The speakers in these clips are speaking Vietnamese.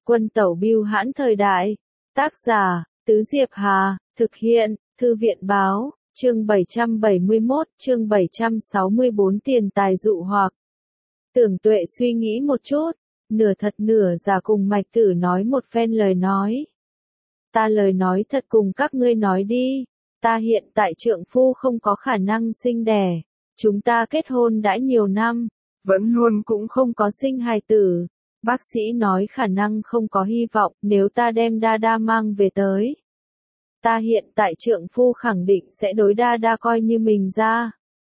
Quân tẩu bưu hãn thời đại. Tác giả, Tứ Diệp Hà, thực hiện, Thư viện báo, chương 771, chương 764 tiền tài dụ hoặc. Tưởng Tuệ suy nghĩ một chút, nửa thật nửa giả cùng Mạch Tử nói một phen lời nói. Ta lời nói thật cùng các ngươi nói đi, ta hiện tại trượng phu không có khả năng sinh đẻ, chúng ta kết hôn đã nhiều năm, vẫn luôn cũng không có sinh hài tử. Bác sĩ nói khả năng không có hy vọng nếu ta đem Đa Đa mang về tới. Ta hiện tại trượng phu khẳng định sẽ đối Đa Đa coi như mình ra.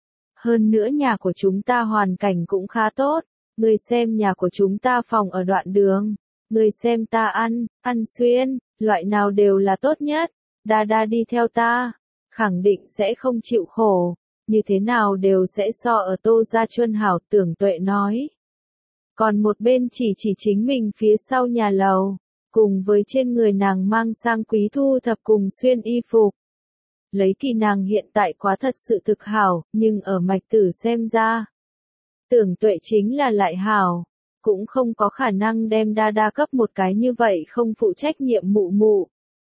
Hơn nữa nhà của chúng ta hoàn cảnh cũng khá tốt, người xem nhà của chúng ta phòng ở đoạn đường, người xem ta ăn xuyên, loại nào đều là tốt nhất, Đa Đa đi theo ta, khẳng định sẽ không chịu khổ, như thế nào đều sẽ so ở Tô Gia Chuân hảo. Tưởng Tuệ nói. Còn một bên chỉ chính mình phía sau nhà lầu, cùng với trên người nàng mang sang quý thu thập cùng xuyên y phục. Lấy kỳ nàng hiện tại quá thật sự thực hảo, nhưng ở Mạch Tử xem ra, Tưởng Tuệ chính là lại hảo, cũng không có khả năng đem Đa Đa cấp một cái như vậy không phụ trách nhiệm mụ mụ.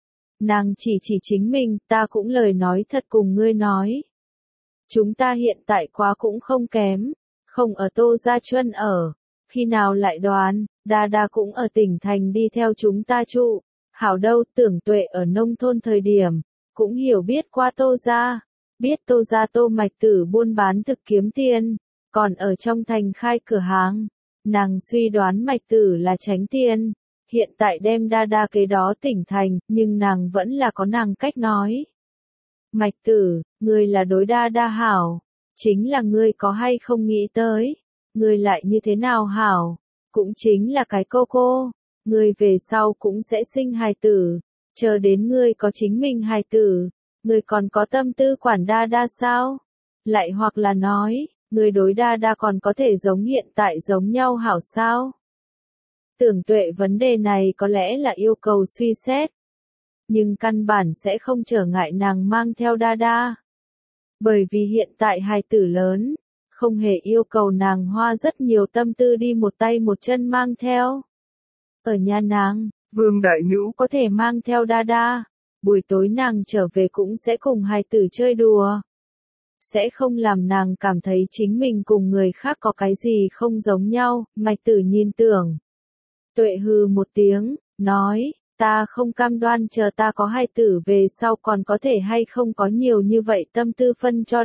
Nàng chỉ chính mình, ta cũng lời nói thật cùng ngươi nói. Chúng ta hiện tại quá cũng không kém, không ở Tô Gia Chuân ở. Khi nào lại đoán, Đa Đa cũng ở tỉnh thành đi theo chúng ta trụ. Hảo đâu, Tưởng Tuệ ở nông thôn thời điểm, cũng hiểu biết qua Tô Gia. Biết Tô Gia Tô Mạch Tử buôn bán thực kiếm tiền, còn ở trong thành khai cửa hàng. Nàng suy đoán Mạch Tử là tránh tiền, hiện tại đem Đa Đa kế đó tỉnh thành, nhưng nàng vẫn là có nàng cách nói. Mạch Tử, ngươi là đối Đa Đa hảo, chính là ngươi có hay không nghĩ tới. Ngươi lại như thế nào hảo, cũng chính là cái cô, ngươi về sau cũng sẽ sinh hài tử, chờ đến ngươi có chính mình hài tử, ngươi còn có tâm tư quản Đa Đa sao? Lại hoặc là nói, ngươi đối Đa Đa còn có thể giống hiện tại giống nhau hảo sao? Tưởng Tuệ vấn đề này có lẽ là yêu cầu suy xét, nhưng căn bản sẽ không trở ngại nàng mang theo Đa Đa. Bởi vì hiện tại hài tử lớn, không hề yêu cầu nàng hoa rất nhiều tâm tư đi một tay một chân mang theo. Ở nhà nàng, Vương Đại Nữ có thể mang theo Đa Đa, buổi tối nàng trở về cũng sẽ cùng hài tử chơi đùa. Sẽ không làm nàng cảm thấy chính mình cùng người khác có cái gì không giống nhau. Mạch Tử nhìn Tưởng Tuệ hừ một tiếng, nói, ta không cam đoan chờ ta có hài tử về sau còn có thể hay không có nhiều như vậy tâm tư phân cho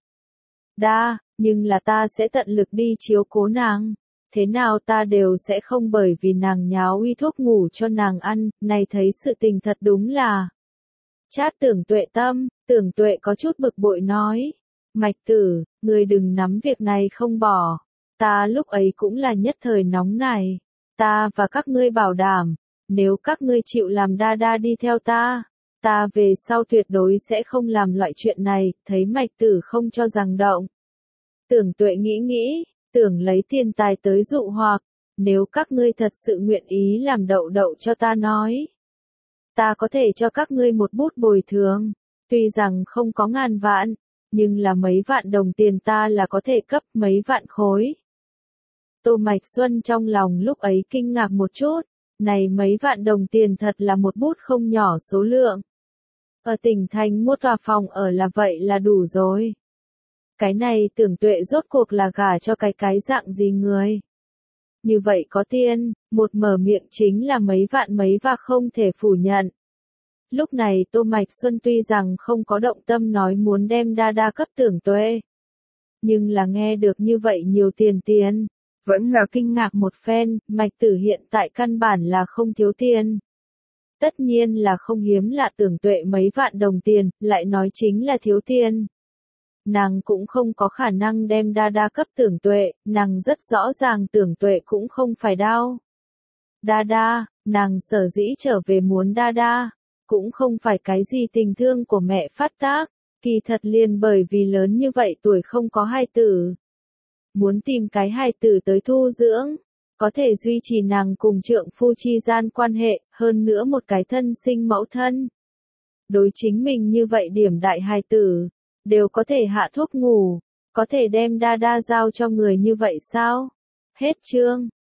Đa, nhưng là ta sẽ tận lực đi chiếu cố nàng, thế nào ta đều sẽ không bởi vì nàng nháo uy thuốc ngủ cho nàng ăn, này thấy sự tình thật đúng là. Chát Tưởng Tuệ tâm, Tưởng Tuệ có chút bực bội nói, Mạch Tử, ngươi đừng nắm việc này không bỏ, ta lúc ấy cũng là nhất thời nóng này, ta và các ngươi bảo đảm, nếu các ngươi chịu làm Đa Đa đi theo ta về sau tuyệt đối sẽ không làm loại chuyện này. Thấy Mạch Tử không cho rằng động, Tưởng Tuệ nghĩ, tưởng lấy tiền tài tới dụ hoặc, nếu các ngươi thật sự nguyện ý làm đậu cho ta nói. Ta có thể cho các ngươi một bút bồi thường, tuy rằng không có ngàn vạn, nhưng là mấy vạn đồng tiền ta là có thể cấp mấy vạn khối. Tô Mạch Xuân trong lòng lúc ấy kinh ngạc một chút, này mấy vạn đồng tiền thật là một bút không nhỏ số lượng. Ở tỉnh thành mua tòa phòng ở là vậy là đủ rồi. Cái này Tưởng Tuệ rốt cuộc là gả cho cái dạng gì người. Như vậy có tiền, một mở miệng chính là mấy vạn và không thể phủ nhận. Lúc này Tô Mạch Xuân tuy rằng không có động tâm nói muốn đem Đa Đa cấp Tưởng Tuệ, nhưng là nghe được như vậy nhiều tiền, vẫn là kinh ngạc một phen. Mạch Tử hiện tại căn bản là không thiếu tiền. Tất nhiên là không hiếm lạ Tưởng Tuệ mấy vạn đồng tiền, lại nói chính là thiếu tiền. Nàng cũng không có khả năng đem Đa Đa cấp Tưởng Tuệ, nàng rất rõ ràng Tưởng Tuệ cũng không phải đau. Đa, nàng sở dĩ trở về muốn Đa, cũng không phải cái gì tình thương của mẹ phát tác, kỳ thật liền bởi vì lớn như vậy tuổi không có hài tử. Muốn tìm cái hài tử tới thu dưỡng, có thể duy trì nàng cùng trượng phu chi gian quan hệ, hơn nữa một cái thân sinh mẫu thân. Đối chính mình như vậy điểm đại hài tử, đều có thể hạ thuốc ngủ, có thể đem Đa giao cho người như vậy sao? Hết chương.